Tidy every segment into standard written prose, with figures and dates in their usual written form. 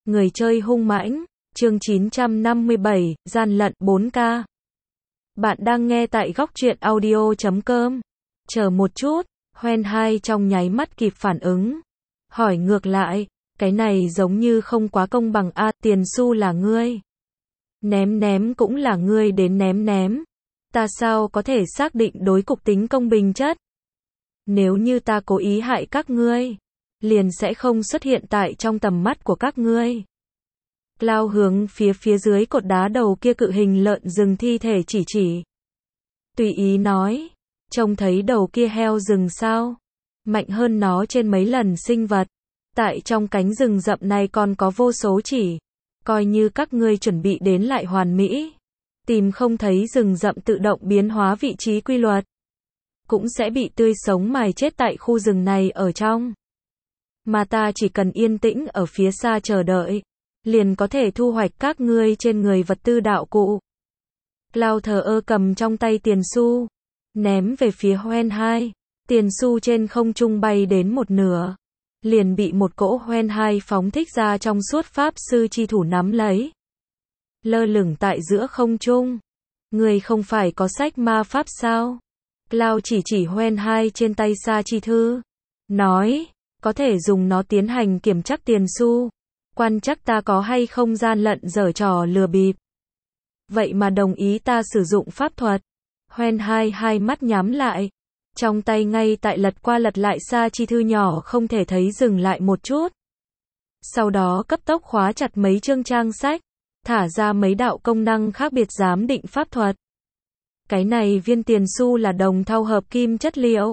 Người chơi hung mãnh, chương 957, gian lận 4K. Bạn đang nghe tại góc truyện audio.com. Chờ một chút, Hoen Hai trong nháy mắt kịp phản ứng. Hỏi ngược lại, cái này giống như không quá công bằng a, tiền xu là ngươi. Ném cũng là ngươi đến ném. Ta sao có thể xác định đối cục tính công bình chất? Nếu như ta cố ý hại các ngươi, liền sẽ không xuất hiện tại trong tầm mắt của các ngươi. Cloud hướng phía dưới cột đá đầu kia cự hình lợn rừng thi thể chỉ. Tùy ý nói, trông thấy đầu kia heo rừng sao? Mạnh hơn nó trên mấy lần sinh vật. Tại trong cánh rừng rậm này còn có vô số chỉ. Coi như các ngươi chuẩn bị đến lại hoàn mỹ. Tìm không thấy rừng rậm tự động biến hóa vị trí quy luật. Cũng sẽ bị tươi sống mài chết tại khu rừng này ở trong. Mà ta chỉ cần yên tĩnh ở phía xa chờ đợi, liền có thể thu hoạch các ngươi trên người vật tư đạo cụ. Cloud thờ ơ cầm trong tay tiền xu, ném về phía Hoen Hai. Tiền xu trên không trung bay đến một nửa, liền bị một cỗ Hoen Hai phóng thích ra trong suốt pháp sư chi thủ nắm lấy. Lơ lửng tại giữa không trung. Người không phải có sách ma pháp sao? Cloud chỉ Hoen Hai trên tay sa chi thư. Nói, có thể dùng nó tiến hành kiểm chắc tiền xu. Quan chắc ta có hay không gian lận giở trò lừa bịp. Vậy mà đồng ý ta sử dụng pháp thuật. Hoen Hai hai mắt nhắm lại. Trong tay ngay tại lật qua lật lại sa chi thư nhỏ không thể thấy dừng lại một chút. Sau đó cấp tốc khóa chặt mấy chương trang sách. Thả ra mấy đạo công năng khác biệt giám định pháp thuật. Cái này viên tiền xu là đồng thau hợp kim chất liệu.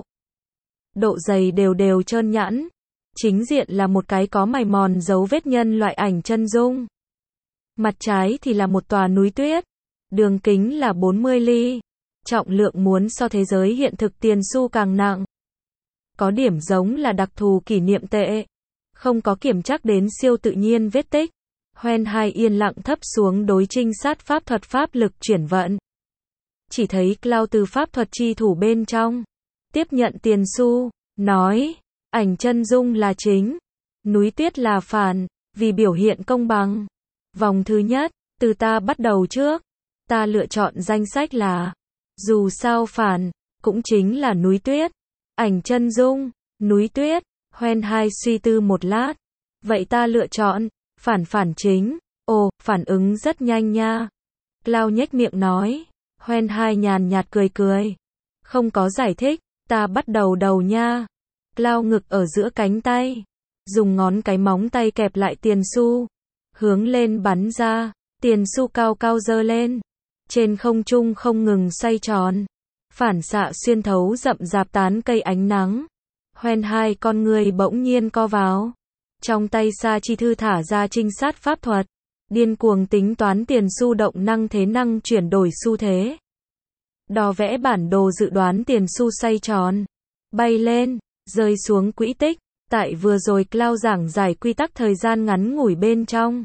Độ dày đều trơn nhẵn. Chính diện là một cái có mài mòn dấu vết nhân loại ảnh chân dung. Mặt trái thì là một tòa núi tuyết. Đường kính là 40 ly. Trọng lượng muốn so thế giới hiện thực tiền xu càng nặng. Có điểm giống là đặc thù kỷ niệm tệ. Không có kiểm chắc đến siêu tự nhiên vết tích. Hoen Hai yên lặng thấp xuống đối trinh sát pháp thuật pháp lực chuyển vận. Chỉ thấy Cloud từ pháp thuật chi thủ bên trong. Tiếp nhận tiền xu. Nói. Ảnh chân dung là chính. Núi tuyết là phản. Vì biểu hiện công bằng. Vòng thứ nhất. Từ ta bắt đầu trước. Ta lựa chọn danh sách là. Dù sao phản. Cũng chính là núi tuyết. Ảnh chân dung. Núi tuyết. Hoen Hai suy tư một lát. Vậy ta lựa chọn. Phản chính. Ồ, phản ứng rất nhanh nha. Cloud nhếch miệng nói. Hoen Hai nhàn nhạt cười. Không có giải thích. Ta bắt đầu nha. Cloud ngực ở giữa cánh tay. Dùng ngón cái móng tay kẹp lại tiền xu. Hướng lên bắn ra. Tiền xu cao giơ lên. Trên không trung không ngừng xoay tròn. Phản xạ xuyên thấu rậm rạp tán cây ánh nắng. Hoen Hai con người bỗng nhiên co vào. Trong tay sa chi thư thả ra trinh sát pháp thuật. Điên cuồng tính toán tiền xu động năng thế năng chuyển đổi xu thế. Đo vẽ bản đồ dự đoán tiền xu xoay tròn. Bay lên. Rơi xuống quỹ tích. Tại vừa rồi Cloud giảng giải quy tắc thời gian ngắn ngủi bên trong.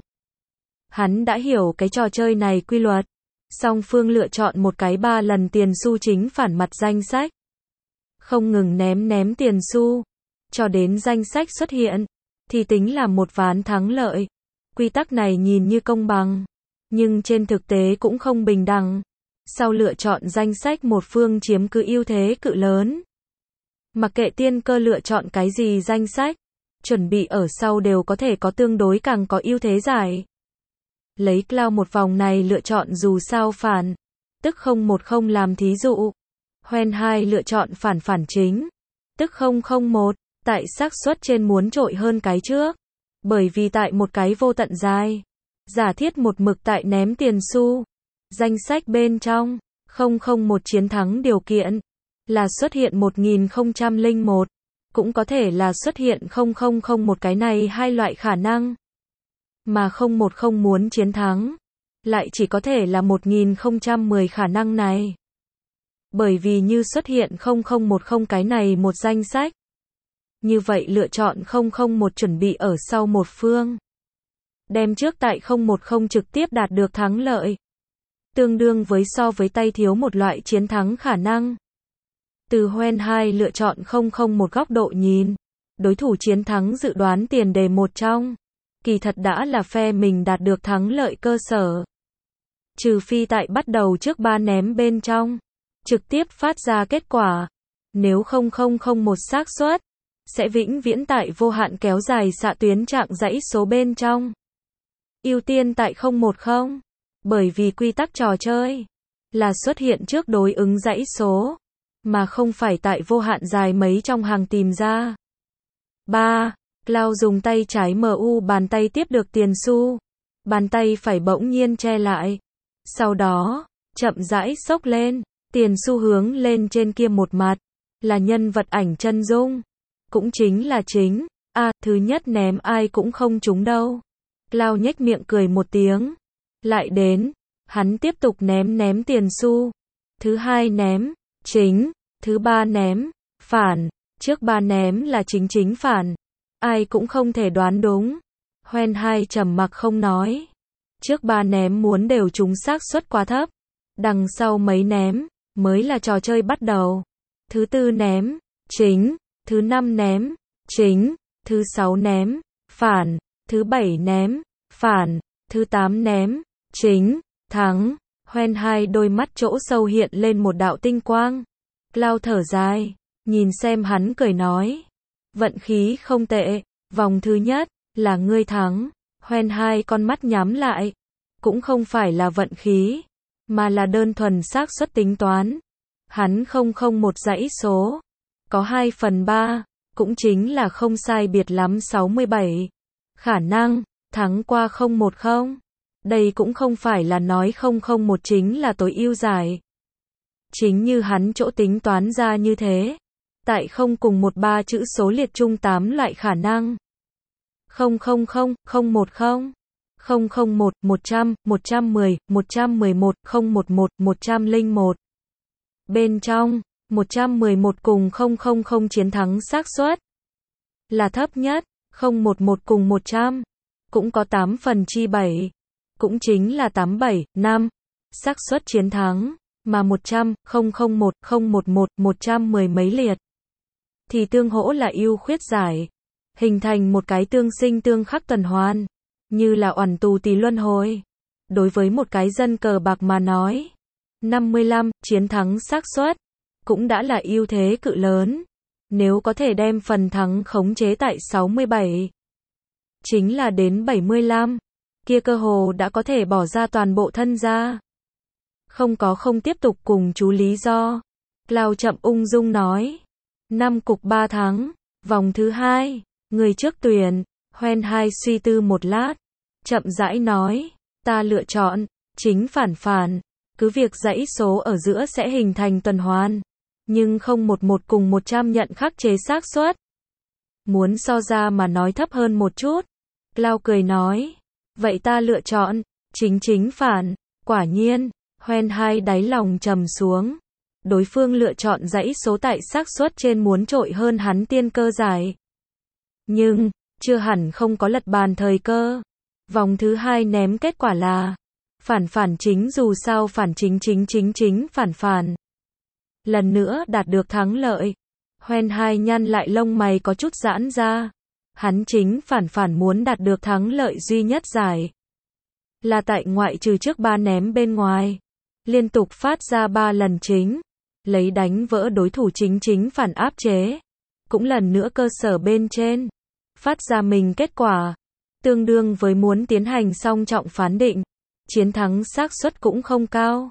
Hắn đã hiểu cái trò chơi này quy luật. Song phương lựa chọn một cái 3 lần tiền xu chính phản mặt danh sách. Không ngừng ném tiền xu. Cho đến danh sách xuất hiện. Thì tính là một ván thắng lợi. Quy tắc này nhìn như công bằng. Nhưng trên thực tế cũng không bình đẳng. Sau lựa chọn danh sách một phương chiếm cứ ưu thế cự lớn. Mặc kệ tiên cơ lựa chọn cái gì danh sách, chuẩn bị ở sau đều có thể có tương đối càng có ưu thế giải. Lấy Cloud một vòng này lựa chọn dù sao phản, tức 010 làm thí dụ. Hoen Hai lựa chọn phản chính, tức 001, tại xác suất trên muốn trội hơn cái trước. Bởi vì tại một cái vô tận dài, giả thiết một mực tại ném tiền xu, danh sách bên trong, 001 chiến thắng điều kiện. Là xuất hiện 1001, cũng có thể là xuất hiện 0001 cái này hai loại khả năng. Mà 010 muốn chiến thắng, lại chỉ có thể là 1010 khả năng này. Bởi vì như xuất hiện 0010 cái này một danh sách. Như vậy lựa chọn 001 chuẩn bị ở sau một phương. Đem trước tại 010 trực tiếp đạt được thắng lợi. Tương đương với so với tay thiếu một loại chiến thắng khả năng. Từ Hoen Hai lựa chọn 001 góc độ nhìn. Đối thủ chiến thắng dự đoán tiền đề một trong. kỳ thật đã là phe mình đạt được thắng lợi cơ sở. Trừ phi tại bắt đầu trước 3 ném bên trong, trực tiếp phát ra kết quả. Nếu 0001 xác suất, sẽ vĩnh viễn tại vô hạn kéo dài xạ tuyến trạng dãy số bên trong. Ưu tiên tại 010, bởi vì quy tắc trò chơi là xuất hiện trước đối ứng dãy số, mà không phải tại vô hạn dài mấy trong hàng tìm ra. 3. Cloud dùng tay trái MU bàn tay tiếp được tiền xu. Bàn tay phải bỗng nhiên che lại. Sau đó, chậm rãi xốc lên, tiền xu hướng lên trên kia một mặt, là nhân vật ảnh chân dung. Cũng chính là chính, thứ nhất ném ai cũng không trúng đâu. Cloud nhếch miệng cười một tiếng. Lại đến, hắn tiếp tục ném tiền xu. Thứ hai ném, chính, thứ ba ném, phản, trước 3 ném là chính phản. Ai cũng không thể đoán đúng. Hoen 2 trầm mặc không nói. Trước 3 ném muốn đều trúng xác suất quá thấp. Đằng sau mấy ném, mới là trò chơi bắt đầu. Thứ 4 ném, chính, thứ 5 ném, chính, thứ 6 ném, phản, thứ 7 ném, phản, thứ 8 ném, chính, thắng. Hoen 2 đôi mắt chỗ sâu hiện lên một đạo tinh quang. Cloud thở dài, nhìn xem hắn cười nói. Vận khí không tệ, vòng thứ nhất, là ngươi thắng. Hoen 2 con mắt nhắm lại. Cũng không phải là vận khí, mà là đơn thuần xác suất tính toán. Hắn 001 dãy số, có 2/3, cũng chính là không sai biệt lắm 67. Khả năng, thắng qua 010. Đây cũng không phải là nói 001 chính là tối ưu giải. Chính như hắn chỗ tính toán ra như thế. Tại không cùng 13 chữ số liệt chung 8 loại khả năng. 000, 010, 001, 100, 110, 111, 011, 101. Bên trong, 111 cùng 000 chiến thắng xác suất là thấp nhất, 011 cùng 100 cũng có 8/7, cũng chính là 87/5 xác suất chiến thắng, mà 100, 001, 011, 110 mấy liệt thì tương hỗ là ưu khuyết giải, hình thành một cái tương sinh tương khắc tuần hoàn, như là oằn tù tì luân hồi. Đối với một cái dân cờ bạc mà nói, 55 chiến thắng xác suất cũng đã là ưu thế cự lớn. Nếu có thể đem phần thắng khống chế tại 67, chính là đến 75, kia cơ hồ đã có thể bỏ ra toàn bộ thân ra. Không tiếp tục cùng chú lý do. Cloud chậm ung dung nói. 5 cục 3 thắng, vòng thứ 2, người trước tuyển. Hoen 2 suy tư một lát, chậm rãi nói, ta lựa chọn chính phản, cứ việc dãy số ở giữa sẽ hình thành tuần hoàn, nhưng 011 cùng 100 nhận khắc chế xác suất. Muốn so ra mà nói thấp hơn một chút. Cloud cười nói, vậy ta lựa chọn chính phản. Quả nhiên, Hoen 2 đáy lòng trầm xuống. Đối phương lựa chọn dãy số tại xác suất trên muốn trội hơn hắn tiên cơ giải. Nhưng, chưa hẳn không có lật bàn thời cơ. Vòng thứ 2 ném kết quả là phản chính, dù sao phản chính phản. Lần nữa đạt được thắng lợi. Hoen 2 nhăn lại lông mày có chút giãn ra. Hắn chính phản muốn đạt được thắng lợi duy nhất giải. Là tại ngoại trừ trước 3 ném bên ngoài. Liên tục phát ra 3 lần chính. Lấy đánh vỡ đối thủ chính phản áp chế. Cũng lần nữa cơ sở bên trên. Phát ra mình kết quả. Tương đương với muốn tiến hành song trọng phán định. Chiến thắng xác suất cũng không cao.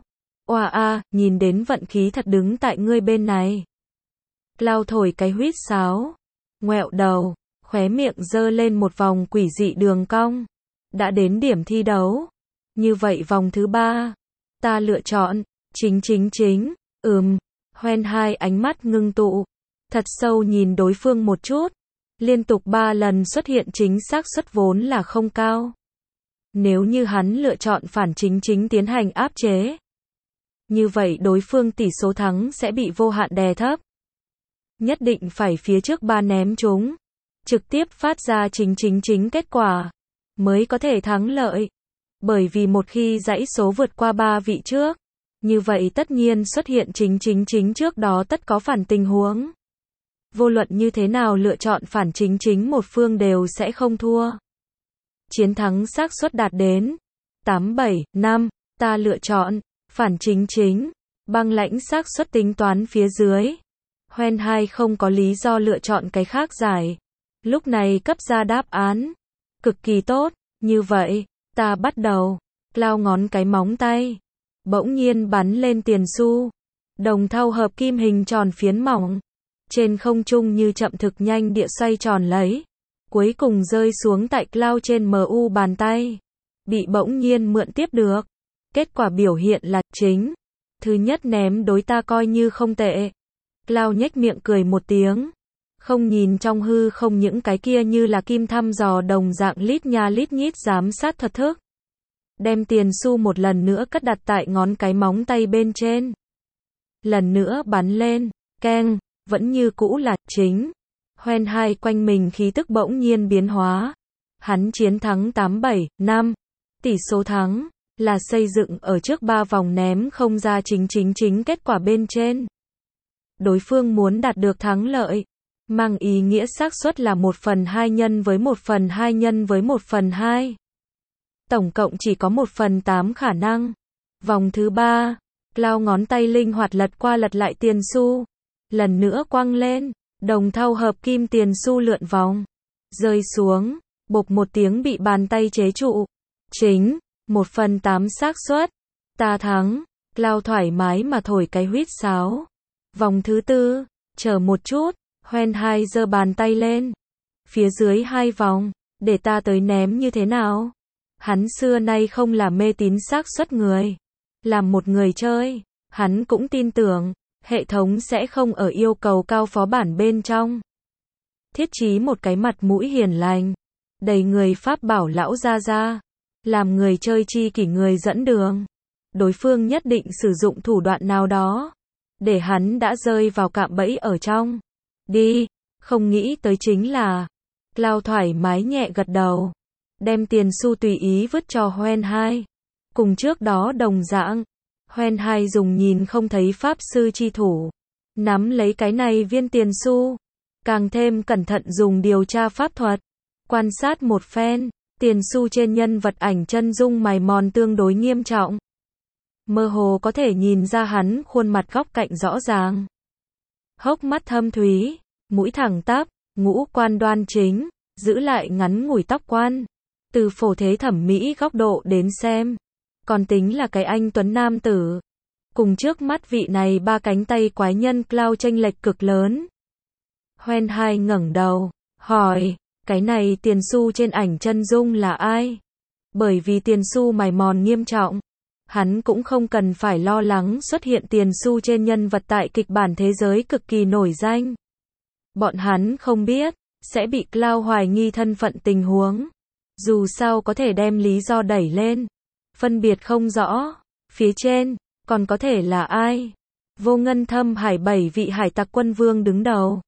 Nhìn đến vận khí thật đứng tại ngươi bên này. Cloud thổi cái huýt sáo. Ngoẹo đầu. Khóe miệng giơ lên một vòng quỷ dị đường cong. Đã đến điểm thi đấu. Như vậy vòng thứ 3. Ta lựa chọn. Chính. Hoen 2 ánh mắt ngưng tụ. Thật sâu nhìn đối phương một chút. Liên tục 3 lần xuất hiện chính xác suất vốn là không cao. Nếu như hắn lựa chọn phản chính tiến hành áp chế. Như vậy đối phương tỷ số thắng sẽ bị vô hạn đè thấp. Nhất định phải phía trước 3 ném trúng. Trực tiếp phát ra chính kết quả. Mới có thể thắng lợi. Bởi vì một khi dãy số vượt qua 3 vị trước. Như vậy tất nhiên xuất hiện chính trước đó tất có phản tình huống. Vô luận như thế nào lựa chọn phản chính một phương đều sẽ không thua. chiến thắng xác suất đạt đến 87,5, ta lựa chọn phản chính chính, băng lãnh xác suất tính toán phía dưới. Hoen 2 không có lý do lựa chọn cái khác giải. Lúc này cấp ra đáp án. Cực kỳ tốt, như vậy, ta bắt đầu. Cloud ngón cái móng tay. Bỗng nhiên bắn lên tiền xu. Đồng thau hợp kim hình tròn phiến mỏng. Trên không trung như chậm thực nhanh địa xoay tròn lấy. Cuối cùng rơi xuống tại Cloud trên MU bàn tay. Bị bỗng nhiên mượn tiếp được. Kết quả biểu hiện là chính. Thứ nhất ném đối ta coi như không tệ. Cloud nhếch miệng cười một tiếng. Không nhìn trong hư không những cái kia như là kim thăm dò đồng dạng lít nha lít nhít giám sát thuật thức. Đem tiền xu một lần nữa cất đặt tại ngón cái móng tay bên trên. Lần nữa bắn lên, keng, vẫn như cũ là chính. Hoen 2 quanh mình khí tức bỗng nhiên biến hóa. Hắn chiến thắng 87,5. Tỷ số thắng là xây dựng ở trước 3 vòng ném không ra chính kết quả bên trên. Đối phương muốn đạt được thắng lợi, mang ý nghĩa xác suất là 1/2 nhân với 1/2 nhân với 1/2. Tổng cộng chỉ có 1/8 khả năng. Vòng thứ 3, Cloud ngón tay linh hoạt lật qua lật lại tiền xu. Lần nữa quăng lên, đồng thau hợp kim tiền xu lượn vòng. Rơi xuống, bộp một tiếng bị bàn tay chế trụ. Chính, 1/8 xác suất. Ta thắng. Cloud thoải mái mà thổi cái huýt sáo. Vòng thứ 4, chờ một chút, Hoen 2 giơ bàn tay lên. Phía dưới 2 vòng, để ta tới ném như thế nào? Hắn xưa nay không là mê tín xác suất người. Làm một người chơi, hắn cũng tin tưởng, hệ thống sẽ không ở yêu cầu cao phó bản bên trong. Thiết trí một cái mặt mũi hiền lành, đầy người pháp bảo lão gia gia, làm người chơi chi kỷ người dẫn đường. Đối phương nhất định sử dụng thủ đoạn nào đó, để hắn đã rơi vào cạm bẫy ở trong. Đi, không nghĩ tới chính là. Cloud thoải mái nhẹ gật đầu. Đem tiền xu tùy ý vứt cho Hoen 2. Cùng trước đó đồng dạng. Hoen 2 dùng nhìn không thấy pháp sư chi thủ. Nắm lấy cái này viên tiền xu. Càng thêm cẩn thận dùng điều tra pháp thuật. Quan sát một phen. Tiền xu trên nhân vật ảnh chân dung mài mòn tương đối nghiêm trọng. Mơ hồ có thể nhìn ra hắn khuôn mặt góc cạnh rõ ràng. Hốc mắt thâm thúy, mũi thẳng tắp, ngũ quan đoan chính, giữ lại ngắn ngủi tóc quan. Từ phổ thế thẩm mỹ góc độ đến xem, còn tính là cái anh tuấn nam tử. Cùng trước mắt vị này 3 cánh tay quái nhân Cloud chênh lệch cực lớn. Hoen 2 ngẩng đầu, hỏi, cái này tiền xu trên ảnh chân dung là ai? Bởi vì tiền xu mài mòn nghiêm trọng. Hắn cũng không cần phải lo lắng xuất hiện tiền xu trên nhân vật tại kịch bản thế giới cực kỳ nổi danh. Bọn hắn không biết, sẽ bị Cloud hoài nghi thân phận tình huống. Dù sao có thể đem lý do đẩy lên. Phân biệt không rõ. Phía trên, còn có thể là ai? Vô Ngân Thâm Hải 7 vị hải tặc quân vương đứng đầu.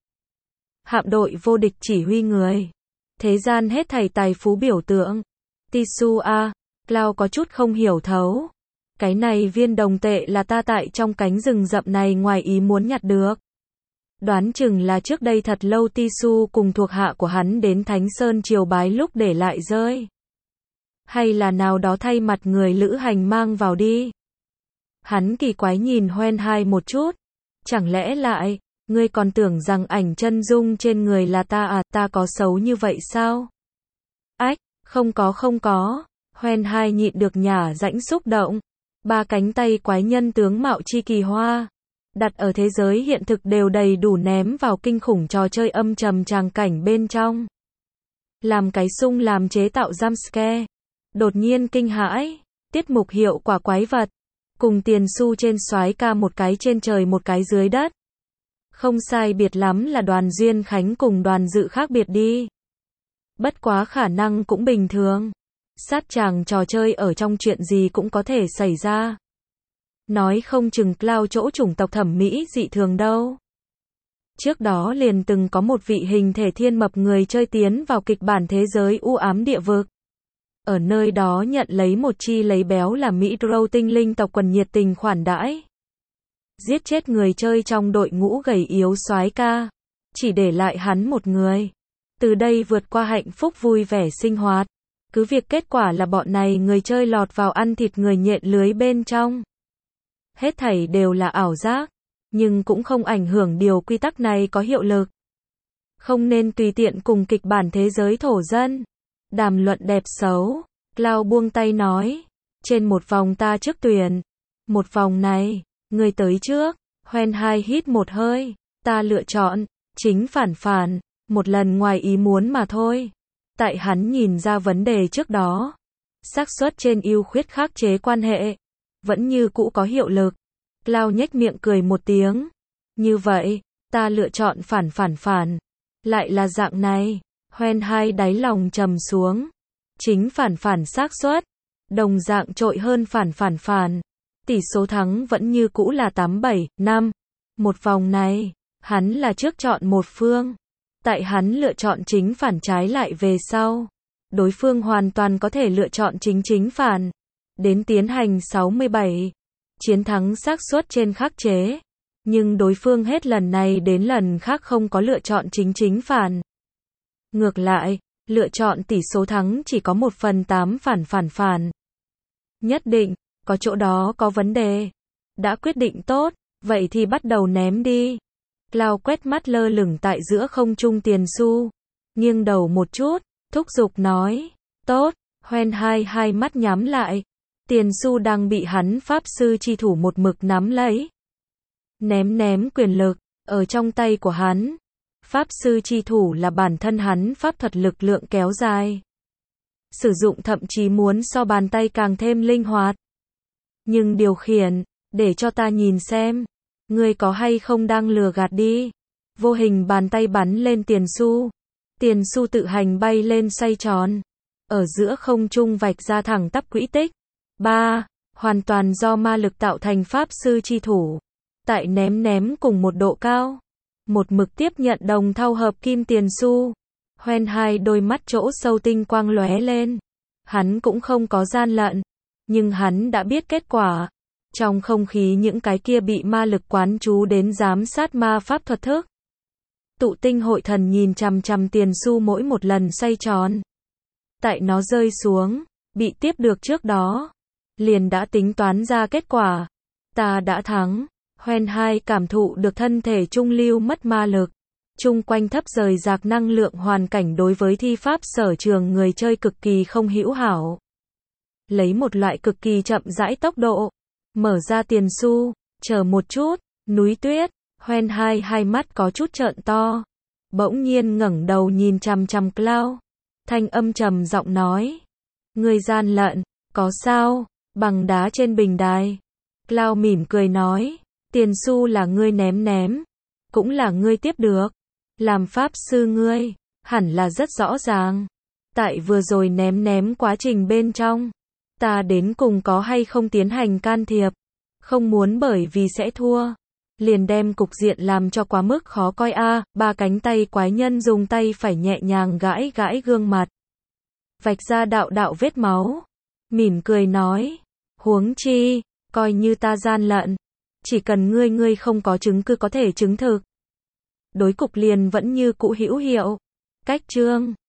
Hạm đội vô địch chỉ huy người. Thế gian hết thảy tài phú biểu tượng. Tisu a, Cloud có chút không hiểu thấu. Cái này viên đồng tệ là ta tại trong cánh rừng rậm này ngoài ý muốn nhặt được. Đoán chừng là trước đây thật lâu Tisu cùng thuộc hạ của hắn đến Thánh Sơn triều bái lúc để lại rơi. Hay là nào đó thay mặt người lữ hành mang vào đi. Hắn kỳ quái nhìn Hoen 2 một chút. Chẳng lẽ lại, ngươi còn tưởng rằng ảnh chân dung trên người là ta à, ta có xấu như vậy sao? Ách, không có. Hoen 2 nhịn được nhả rãnh xúc động. 3 cánh tay quái nhân tướng mạo chi kỳ hoa. Đặt ở thế giới hiện thực đều đầy đủ ném vào kinh khủng trò chơi âm trầm tràng cảnh bên trong. Làm cái sung làm chế tạo jumpscare. Đột nhiên kinh hãi. Tiết mục hiệu quả quái vật. Cùng tiền xu trên soái ca một cái trên trời một cái dưới đất. Không sai biệt lắm là Đoàn Duyên Khánh cùng Đoàn Dự khác biệt đi. Bất quá khả năng cũng bình thường. Sát chàng trò chơi ở trong chuyện gì cũng có thể xảy ra. Nói không chừng Cloud chỗ chủng tộc thẩm mỹ dị thường đâu. Trước đó liền từng có một vị hình thể thiên mập người chơi tiến vào kịch bản thế giới u ám địa vực. Ở nơi đó nhận lấy một chi lấy béo là Mỹ Drow tinh linh tộc quần nhiệt tình khoản đãi. Giết chết người chơi trong đội ngũ gầy yếu soái ca. Chỉ để lại hắn một người. Từ đây vượt qua hạnh phúc vui vẻ sinh hoạt. Cứ việc kết quả là bọn này người chơi lọt vào ăn thịt người nhện lưới bên trong. Hết thảy đều là ảo giác, nhưng cũng không ảnh hưởng điều quy tắc này có hiệu lực. Không nên tùy tiện cùng kịch bản thế giới thổ dân. Đàm luận đẹp xấu. Cloud buông tay nói. Trên một vòng ta trước tuyển. Một vòng này, người tới trước. Hoen hai hít một hơi. Ta lựa chọn. Chính phản phản. Một lần ngoài ý muốn mà thôi. Tại hắn nhìn ra vấn đề trước đó. Xác suất trên ưu khuyết khắc chế quan hệ. Vẫn như cũ có hiệu lực. Cloud nhếch miệng cười một tiếng. Như vậy, ta lựa chọn phản phản phản. Lại là dạng này. Hoen hai đáy lòng trầm xuống. Chính phản phản xác suất. Đồng dạng trội hơn phản phản phản. Tỷ số thắng vẫn như cũ là 8-7-5. Một vòng này, hắn là trước chọn một phương. Tại hắn lựa chọn chính phản trái lại về sau. Đối phương hoàn toàn có thể lựa chọn chính phản. Đến tiến hành 67. Chiến thắng xác suất trên khắc chế. Nhưng đối phương hết lần này đến lần khác không có lựa chọn chính phản. Ngược lại, lựa chọn tỷ số thắng chỉ có 1/8 phản phản. Nhất định, có chỗ đó có vấn đề. Đã quyết định tốt, vậy thì bắt đầu ném đi. Cloud quét mắt lơ lửng tại giữa không trung tiền xu. Nghiêng đầu một chút, thúc giục nói. Tốt, Hoen hai mắt nhắm lại. Tiền xu đang bị hắn pháp sư chi thủ một mực nắm lấy. Ném quyền lực, ở trong tay của hắn. Pháp sư chi thủ là bản thân hắn pháp thuật lực lượng kéo dài. Sử dụng thậm chí muốn so bàn tay càng thêm linh hoạt. Nhưng điều khiển, để cho ta nhìn xem. Ngươi có hay không đang lừa gạt đi. Vô hình bàn tay bắn lên tiền xu. Tiền xu tự hành bay lên xoay tròn. Ở giữa không trung vạch ra thẳng tắp quỹ tích. 3. Hoàn toàn do ma lực tạo thành pháp sư chi thủ. Tại ném cùng một độ cao. Một mực tiếp nhận đồng thau hợp kim tiền xu. Hoen hai đôi mắt chỗ sâu tinh quang lóe lên. Hắn cũng không có gian lận. Nhưng hắn đã biết kết quả. Trong không khí những cái kia bị ma lực quán chú đến giám sát ma pháp thuật thức. Tụ tinh hội thần nhìn chằm chằm tiền xu mỗi một lần xoay tròn. Tại nó rơi xuống, bị tiếp được trước đó. Liền đã tính toán ra kết quả. Ta đã thắng. Hoen hai cảm thụ được thân thể trung lưu mất ma lực. Chung quanh thấp rời rạc năng lượng hoàn cảnh đối với thi pháp sở trường người chơi cực kỳ không hữu hảo. Lấy một loại cực kỳ chậm rãi tốc độ. Mở ra tiền xu. Chờ một chút. Núi tuyết. Hoen hai mắt có chút trợn to. Bỗng nhiên ngẩng đầu nhìn chằm chằm Cloud. Thanh âm trầm giọng nói. Ngươi gian lận. Có sao? Bằng đá trên bình đài. Cloud mỉm cười nói. Tiền xu là ngươi ném. Cũng là ngươi tiếp được. Làm pháp sư ngươi. Hẳn là rất rõ ràng. Tại vừa rồi ném quá trình bên trong. Ta đến cùng có hay không tiến hành can thiệp. Không muốn bởi vì sẽ thua. Liền đem cục diện làm cho quá mức khó coi a. Ba cánh tay quái nhân dùng tay phải nhẹ nhàng gãi gương mặt. Vạch ra đạo vết máu. Mỉm cười nói. Huống chi, coi như ta gian lận. Chỉ cần ngươi không có chứng cứ có thể chứng thực. Đối cục liền vẫn như cũ hữu hiệu. Cách chương